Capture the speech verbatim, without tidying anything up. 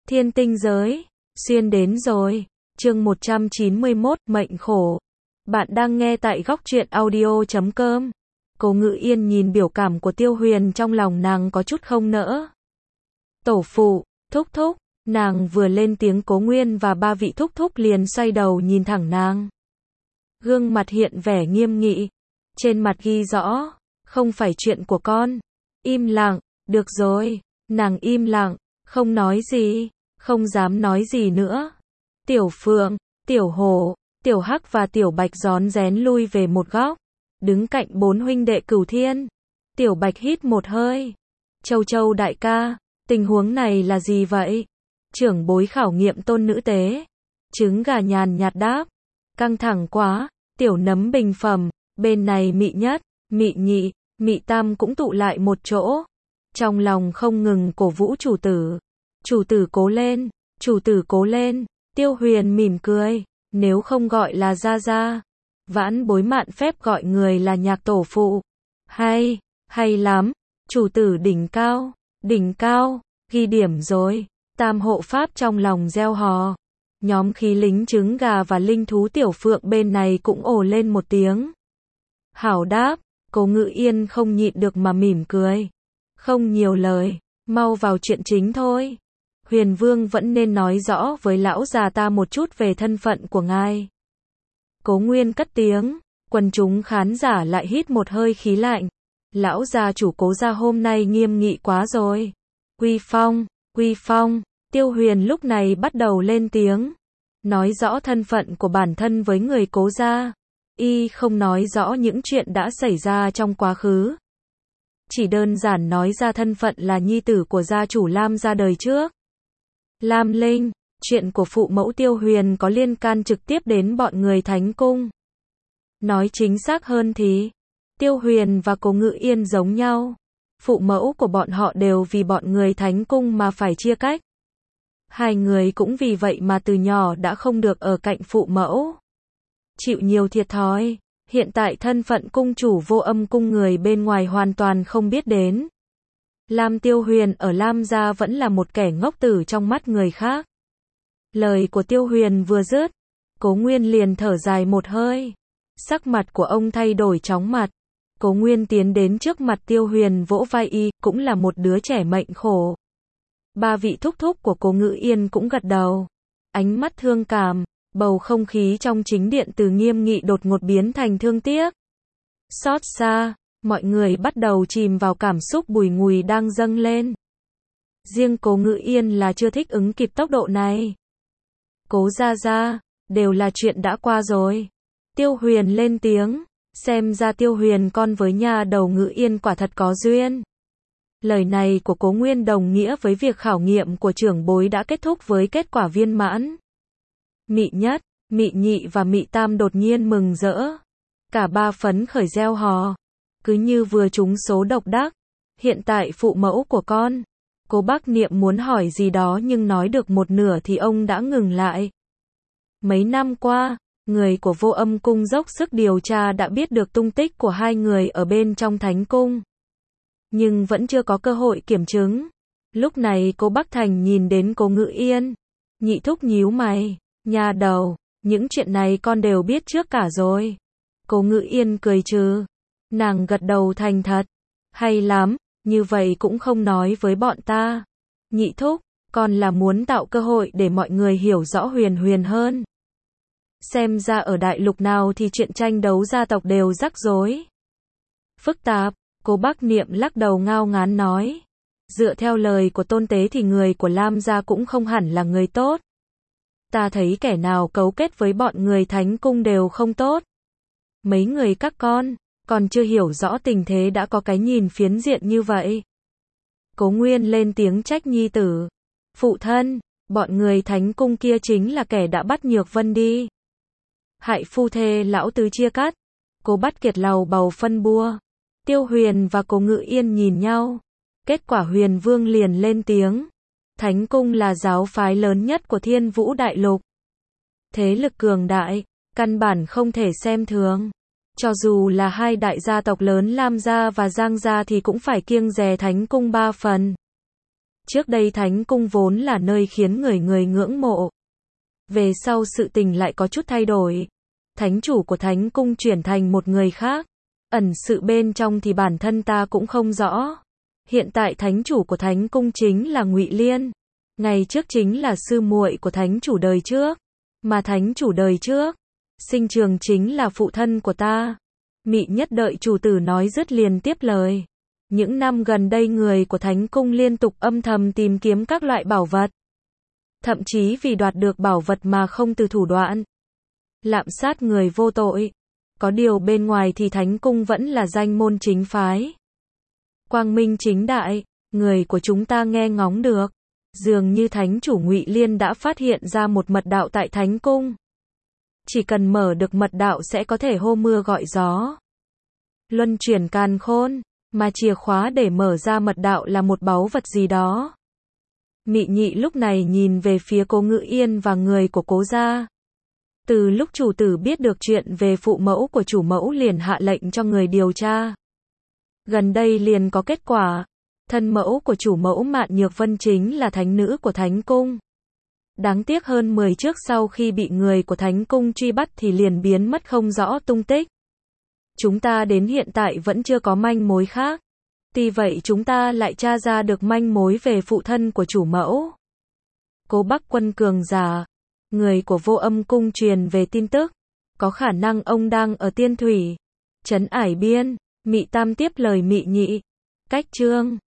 Thiên tinh giới, xuyên đến rồi. Chương một trăm chín mươi mốt, mệnh khổ. Bạn đang nghe tại góc truyện audio chấm com. Cố Ngự Yên nhìn biểu cảm của Tiêu Huyền, trong lòng nàng có chút không nỡ. Tổ phụ, thúc thúc, nàng vừa lên tiếng Cố Nguyên và ba vị thúc thúc liền xoay đầu nhìn thẳng nàng. Gương mặt hiện vẻ nghiêm nghị, trên mặt ghi rõ, không phải chuyện của con. Im lặng, được rồi, nàng im lặng, không nói gì, không dám nói gì nữa. Tiểu Phượng, Tiểu Hổ, Tiểu Hắc và Tiểu Bạch rón rén lui về một góc, đứng cạnh bốn huynh đệ Cửu Thiên. Tiểu Bạch hít một hơi. Châu Châu đại ca, tình huống này là gì vậy? Trưởng bối khảo nghiệm tôn nữ tế. Trứng gà nhàn nhạt đáp. Căng thẳng quá. Tiểu Nấm bình phẩm, bên này Mị Nhất, Mị Nhị, Mị Tam cũng tụ lại một chỗ. Trong lòng không ngừng cổ vũ chủ tử. Chủ tử cố lên, chủ tử cố lên. Tiêu Huyền mỉm cười, nếu không gọi là gia gia, vãn bối mạn phép gọi người là nhạc tổ phụ. Hay, hay lắm, chủ tử đỉnh cao, đỉnh cao, ghi điểm rồi. Tam hộ pháp trong lòng reo hò. Nhóm khí lính trứng gà và linh thú Tiểu Phượng bên này cũng ồ lên một tiếng. Hảo đáp, Cố Ngự Yên không nhịn được mà mỉm cười. Không nhiều lời, mau vào chuyện chính thôi. Huyền Vương vẫn nên nói rõ với lão già ta một chút về thân phận của ngài. Cố Nguyên cất tiếng, quần chúng khán giả lại hít một hơi khí lạnh. Lão gia chủ Cố gia hôm nay nghiêm nghị quá rồi. Quy phong, quy phong, Tiêu Huyền lúc này bắt đầu lên tiếng. Nói rõ thân phận của bản thân với người Cố gia. Y không nói rõ những chuyện đã xảy ra trong quá khứ. Chỉ đơn giản nói ra thân phận là nhi tử của gia chủ Lam gia đời trước. Lam Linh, chuyện của phụ mẫu Tiêu Huyền có liên can trực tiếp đến bọn người Thánh Cung. Nói chính xác hơn thì, Tiêu Huyền và Cố Ngự Yên giống nhau. Phụ mẫu của bọn họ đều vì bọn người Thánh Cung mà phải chia cách. Hai người cũng vì vậy mà từ nhỏ đã không được ở cạnh phụ mẫu. Chịu nhiều thiệt thòi, hiện tại thân phận cung chủ Vô Âm cung người bên ngoài hoàn toàn không biết đến. Lam Tiêu Huyền ở Lam gia vẫn là một kẻ ngốc tử trong mắt người khác. Lời của Tiêu Huyền vừa dứt, Cố Nguyên liền thở dài một hơi. Sắc mặt của ông thay đổi chóng mặt. Cố Nguyên tiến đến trước mặt Tiêu Huyền vỗ vai y, cũng là một đứa trẻ mệnh khổ. Ba vị thúc thúc của Cố Ngự Yên cũng gật đầu. Ánh mắt thương cảm, bầu không khí trong chính điện từ nghiêm nghị đột ngột biến thành thương tiếc. Xót xa. Mọi người bắt đầu chìm vào cảm xúc bùi ngùi đang dâng lên. Riêng Cố Ngự Yên là chưa thích ứng kịp tốc độ này. Cố gia gia, đều là chuyện đã qua rồi. Tiêu Huyền lên tiếng, xem ra Tiêu Huyền con với nhà đầu Ngự Yên quả thật có duyên. Lời này của Cố Nguyên đồng nghĩa với việc khảo nghiệm của trưởng bối đã kết thúc với kết quả viên mãn. Mị Nhất, Mị Nhị và Mị Tam đột nhiên mừng rỡ. Cả ba phấn khởi reo hò. Cứ như vừa trúng số độc đắc. Hiện tại phụ mẫu của con. Cố Bác Niệm muốn hỏi gì đó nhưng nói được một nửa thì ông đã ngừng lại. Mấy năm qua, người của Vô Âm cung dốc sức điều tra đã biết được tung tích của hai người ở bên trong Thánh cung. Nhưng vẫn chưa có cơ hội kiểm chứng. Lúc này Cố Bắc Thành nhìn đến Cố Ngự Yên. Nhị thúc nhíu mày. Nhà đầu, những chuyện này con đều biết trước cả rồi. Cố Ngự Yên cười trừ. Nàng gật đầu thành thật. Hay lắm, như vậy cũng không nói với bọn ta. Nhị thúc, còn là muốn tạo cơ hội để mọi người hiểu rõ Huyền Huyền hơn. Xem ra ở đại lục nào thì chuyện tranh đấu gia tộc đều rắc rối. Phức tạp, Cố Bác Niệm lắc đầu ngao ngán nói. Dựa theo lời của tôn tế thì người của Lam gia cũng không hẳn là người tốt. Ta thấy kẻ nào cấu kết với bọn người Thánh cung đều không tốt. Mấy người các con còn chưa hiểu rõ tình thế đã có cái nhìn phiến diện như vậy. Cố Nguyên lên tiếng trách nhi tử. Phụ thân, bọn người Thánh cung kia chính là kẻ đã bắt Nhược Vân đi. Hại phu thê lão tứ chia cắt. Cố Bắt Kiệt lầu bầu phân bua. Tiêu Huyền và Cố Ngự Yên nhìn nhau. Kết quả Huyền Vương liền lên tiếng. Thánh cung là giáo phái lớn nhất của Thiên Vũ Đại Lục. Thế lực cường đại, căn bản không thể xem thường. Cho dù là hai đại gia tộc lớn Lam gia và Giang gia thì cũng phải kiêng dè Thánh cung ba phần. Trước đây thánh cung vốn là nơi khiến người người ngưỡng mộ. Về sau sự tình lại có chút thay đổi. Thánh chủ của thánh cung chuyển thành một người khác. Ẩn sự bên trong thì bản thân ta cũng không rõ. Hiện tại thánh chủ của thánh cung chính là Ngụy Liên. Ngày trước chính là sư muội của thánh chủ đời trước. Mà thánh chủ đời trước, Sinh Trường chính là phụ thân của ta. Mị Nhất đợi chủ tử nói dứt liền tiếp lời. Những năm gần đây người của thánh cung liên tục âm thầm tìm kiếm các loại bảo vật. Thậm chí vì đoạt được bảo vật mà không từ thủ đoạn. Lạm sát người vô tội. Có điều bên ngoài thì thánh cung vẫn là danh môn chính phái. Quang minh chính đại, người của chúng ta nghe ngóng được. Dường như thánh chủ Ngụy Liên đã phát hiện ra một mật đạo tại thánh cung. Chỉ cần mở được mật đạo sẽ có thể hô mưa gọi gió. Luân chuyển càn khôn, mà chìa khóa để mở ra mật đạo là một báu vật gì đó. Mị Nhị lúc này nhìn về phía Cố Ngự Yên và người của Cố gia. Từ lúc chủ tử biết được chuyện về phụ mẫu của chủ mẫu liền hạ lệnh cho người điều tra. Gần đây liền có kết quả. Thân mẫu của chủ mẫu Mạn Nhược Vân chính là thánh nữ của thánh cung. Đáng tiếc hơn mười trước sau khi bị người của thánh cung truy bắt thì liền biến mất không rõ tung tích. Chúng ta đến hiện tại vẫn chưa có manh mối khác. Tuy vậy chúng ta lại tra ra được manh mối về phụ thân của chủ mẫu. Cố Bắc Quân cường giả, người của Vô Âm cung truyền về tin tức, có khả năng ông đang ở Tiên Thủy, trấn Ải Biên. Mị Tam tiếp lời Mị Nhị. Cách chương